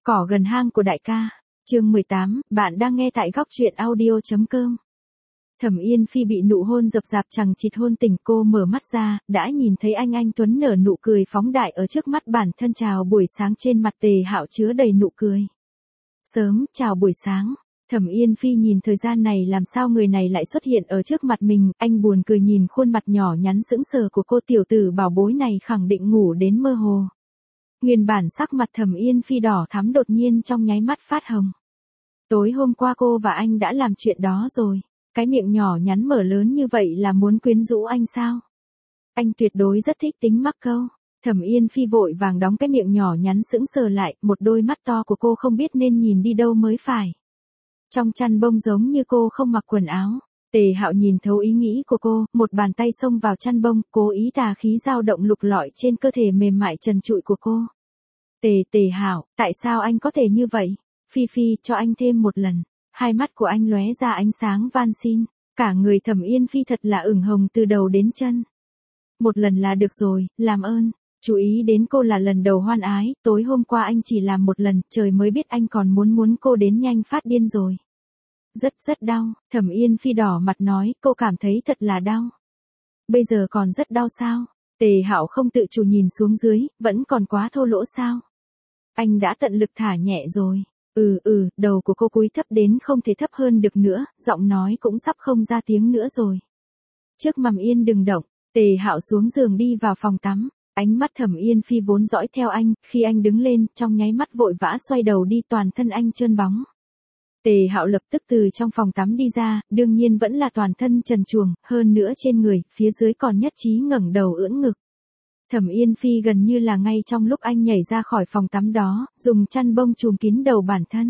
Cỏ gần hang của đại ca. Chương 18, bạn đang nghe tại góc truyện audio.com. Thẩm Yên Phi bị nụ hôn rập rạp chằng chịt hôn tỉnh, cô mở mắt ra, đã nhìn thấy anh tuấn nở nụ cười phóng đại ở trước mắt bản thân. Chào buổi sáng, trên mặt Tề Hạo chứa đầy nụ cười. Sớm, chào buổi sáng. Thẩm Yên Phi nhìn thời gian này làm sao người này lại xuất hiện ở trước mặt mình, anh buồn cười nhìn khuôn mặt nhỏ nhắn sững sờ của cô, tiểu tử bảo bối này khẳng định ngủ đến mơ hồ. Nguyên bản sắc mặt Thẩm Yên Phi đỏ thắm đột nhiên trong nháy mắt phát hồng. Tối hôm qua cô và anh đã làm chuyện đó rồi, cái miệng nhỏ nhắn mở lớn như vậy là muốn quyến rũ anh sao? Anh tuyệt đối rất thích tính mắc câu. Thẩm Yên Phi vội vàng đóng cái miệng nhỏ nhắn sững sờ lại, một đôi mắt to của cô không biết nên nhìn đi đâu mới phải. Trong chăn bông giống như cô không mặc quần áo. Tề Hạo nhìn thấu ý nghĩ của cô, một bàn tay xông vào chăn bông, cố ý tà khí dao động lục lọi trên cơ thể mềm mại trần trụi của cô. Tề Hạo, tại sao anh có thể như vậy? Phi Phi, cho anh thêm một lần. Hai mắt của anh lóe ra ánh sáng van xin. Cả người Thẩm Yên Phi thật là ửng hồng từ đầu đến chân. Một lần là được rồi, làm ơn. Chú ý đến cô là lần đầu hoan ái, tối hôm qua anh chỉ làm một lần, trời mới biết anh còn muốn cô đến nhanh phát điên rồi. Rất đau, Thẩm Yên Phi đỏ mặt nói, cô cảm thấy thật là đau. Bây giờ còn rất đau sao? Tề Hạo không tự chủ nhìn xuống dưới, vẫn còn quá thô lỗ sao? Anh đã tận lực thả nhẹ rồi. Đầu của cô cúi thấp đến không thể thấp hơn được nữa, giọng nói cũng sắp không ra tiếng nữa rồi. Trước Mầm Yên đừng động, Tề Hạo xuống giường đi vào phòng tắm. Ánh mắt Thẩm Yên Phi vốn dõi theo anh, khi anh đứng lên, trong nháy mắt vội vã xoay đầu đi, toàn thân anh trơn bóng. Tề Hạo lập tức từ trong phòng tắm đi ra, đương nhiên vẫn là toàn thân trần truồng, hơn nữa trên người, phía dưới còn nhất trí ngẩng đầu ưỡn ngực. Thẩm Yên Phi gần như là ngay trong lúc anh nhảy ra khỏi phòng tắm đó, dùng chăn bông trùm kín đầu bản thân.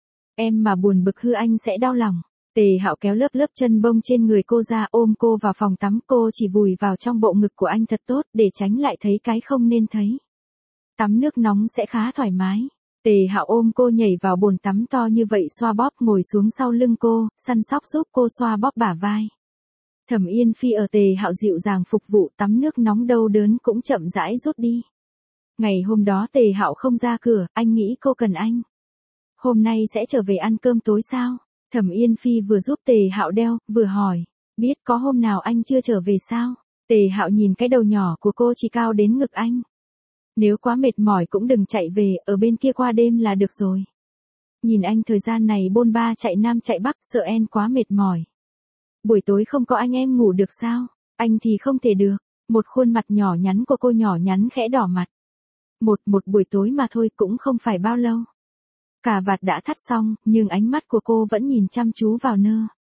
Em mà buồn bực hư anh sẽ đau lòng. Tề Hạo kéo lớp chân bông trên người cô ra, ôm cô vào phòng tắm, cô chỉ vùi vào trong bộ ngực của anh thật tốt, để tránh lại thấy cái không nên thấy. Tắm nước nóng sẽ khá thoải mái. Tề Hạo ôm cô nhảy vào bồn tắm to như vậy, xoa bóp, ngồi xuống sau lưng cô, săn sóc giúp cô xoa bóp bả vai. Thẩm Yên Phi ở Tề Hạo dịu dàng phục vụ, tắm nước nóng đau đớn cũng chậm rãi rút đi. Ngày hôm đó Tề Hạo không ra cửa, anh nghĩ cô cần anh. Hôm nay sẽ trở về ăn cơm tối sao? Thẩm Yên Phi vừa giúp Tề Hạo đeo, vừa hỏi, biết có hôm nào anh chưa trở về sao? Tề Hạo nhìn cái đầu nhỏ của cô chỉ cao đến ngực anh. Nếu quá mệt mỏi cũng đừng chạy về, ở bên kia qua đêm là được rồi. Nhìn anh thời gian này bôn ba chạy nam chạy bắc, sợ em quá mệt mỏi. Buổi tối không có anh em ngủ được sao? Anh thì không thể được. Một khuôn mặt nhỏ nhắn của cô nhỏ nhắn khẽ đỏ mặt. Một buổi tối mà thôi, cũng không phải bao lâu. Cà vạt đã thắt xong, nhưng ánh mắt của cô vẫn nhìn chăm chú vào nơ.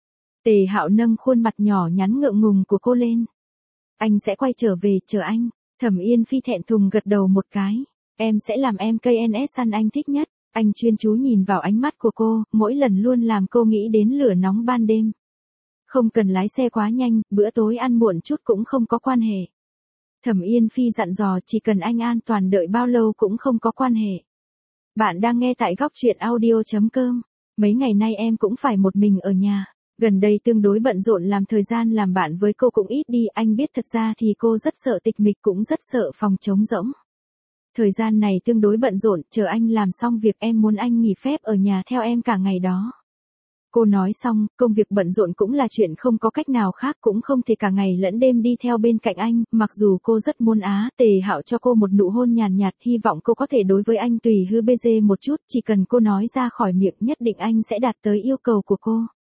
Tề Hạo nâng khuôn mặt nhỏ nhắn ngượng ngùng của cô lên. Anh sẽ quay trở về, chờ anh. Thẩm Yên Phi thẹn thùng gật đầu một cái. Em sẽ làm em KNS săn anh thích nhất. Anh chuyên chú nhìn vào ánh mắt của cô, mỗi lần luôn làm cô nghĩ đến lửa nóng ban đêm. Không cần lái xe quá nhanh, bữa tối ăn muộn chút cũng không có quan hệ. Thẩm Yên Phi dặn dò, chỉ cần anh an toàn đợi bao lâu cũng không có quan hệ. Bạn đang nghe tại góc truyện audio.com. Mấy ngày nay em cũng phải một mình ở nhà. Gần đây tương đối bận rộn, làm thời gian làm bạn với cô cũng ít đi. Anh biết thật ra thì cô rất sợ tịch mịch, cũng rất sợ phòng trống rỗng. Thời gian này tương đối bận rộn, chờ anh làm xong việc em muốn anh nghỉ phép ở nhà theo em cả ngày đó. Cô nói xong, công việc bận rộn cũng là chuyện không có cách nào khác, cũng không thể cả ngày lẫn đêm đi theo bên cạnh anh, mặc dù cô rất muốn Tề Hạo cho cô một nụ hôn nhàn nhạt, hy vọng cô có thể đối với anh tùy hư bê dê một chút, chỉ cần cô nói ra khỏi miệng nhất định anh sẽ đạt tới yêu cầu của cô.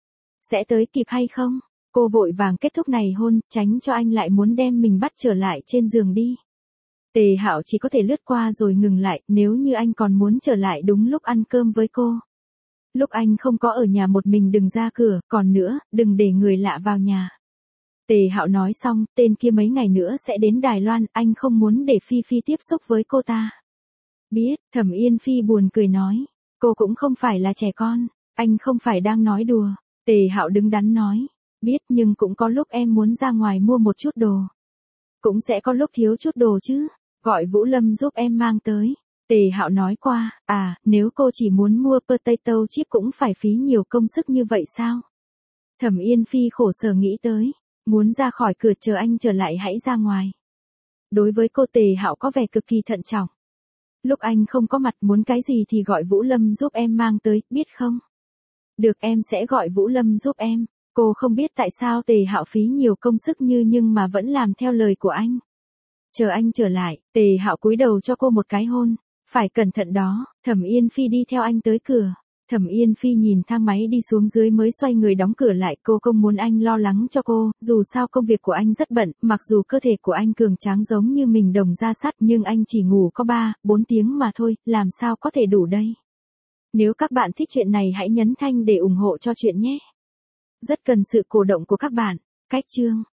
Sẽ tới kịp hay không? Cô vội vàng kết thúc này hôn, tránh cho anh lại muốn đem mình bắt trở lại trên giường đi. Tề Hạo chỉ có thể lướt qua rồi ngừng lại, nếu như anh còn muốn trở lại đúng lúc ăn cơm với cô. Lúc anh không có ở nhà một mình đừng ra cửa, còn nữa, đừng để người lạ vào nhà. Tề Hạo nói xong, tên kia mấy ngày nữa sẽ đến Đài Loan, anh không muốn để Phi Phi tiếp xúc với cô ta. Biết, Thẩm Yên Phi buồn cười nói, cô cũng không phải là trẻ con, anh không phải đang nói đùa. Tề Hạo đứng đắn nói, biết nhưng cũng có lúc em muốn ra ngoài mua một chút đồ. Cũng sẽ có lúc thiếu chút đồ chứ, gọi Vũ Lâm giúp em mang tới. Tề Hạo nói qua, nếu cô chỉ muốn mua potato chip cũng phải phí nhiều công sức như vậy sao? Thẩm Yên Phi khổ sở nghĩ tới, muốn ra khỏi cửa chờ anh trở lại hãy ra ngoài. Đối với cô Tề Hạo có vẻ cực kỳ thận trọng. Lúc anh không có mặt muốn cái gì thì gọi Vũ Lâm giúp em mang tới, biết không? Được, em sẽ gọi Vũ Lâm giúp em. Cô không biết tại sao Tề Hạo phí nhiều công sức nhưng mà vẫn làm theo lời của anh. Chờ anh trở lại, Tề Hạo cúi đầu cho cô một cái hôn. Phải cẩn thận đó. Thẩm Yên Phi đi theo anh tới cửa. Thẩm Yên Phi nhìn thang máy đi xuống dưới mới xoay người đóng cửa lại. Cô không muốn anh lo lắng cho cô, dù sao công việc của anh rất bận, mặc dù cơ thể của anh cường tráng giống như mình đồng da sắt nhưng anh chỉ ngủ có 3-4 tiếng mà thôi, làm sao có thể đủ đây. Nếu các bạn thích chuyện này hãy nhấn thanh để ủng hộ cho chuyện nhé. Rất cần sự cổ động của các bạn. Cách chương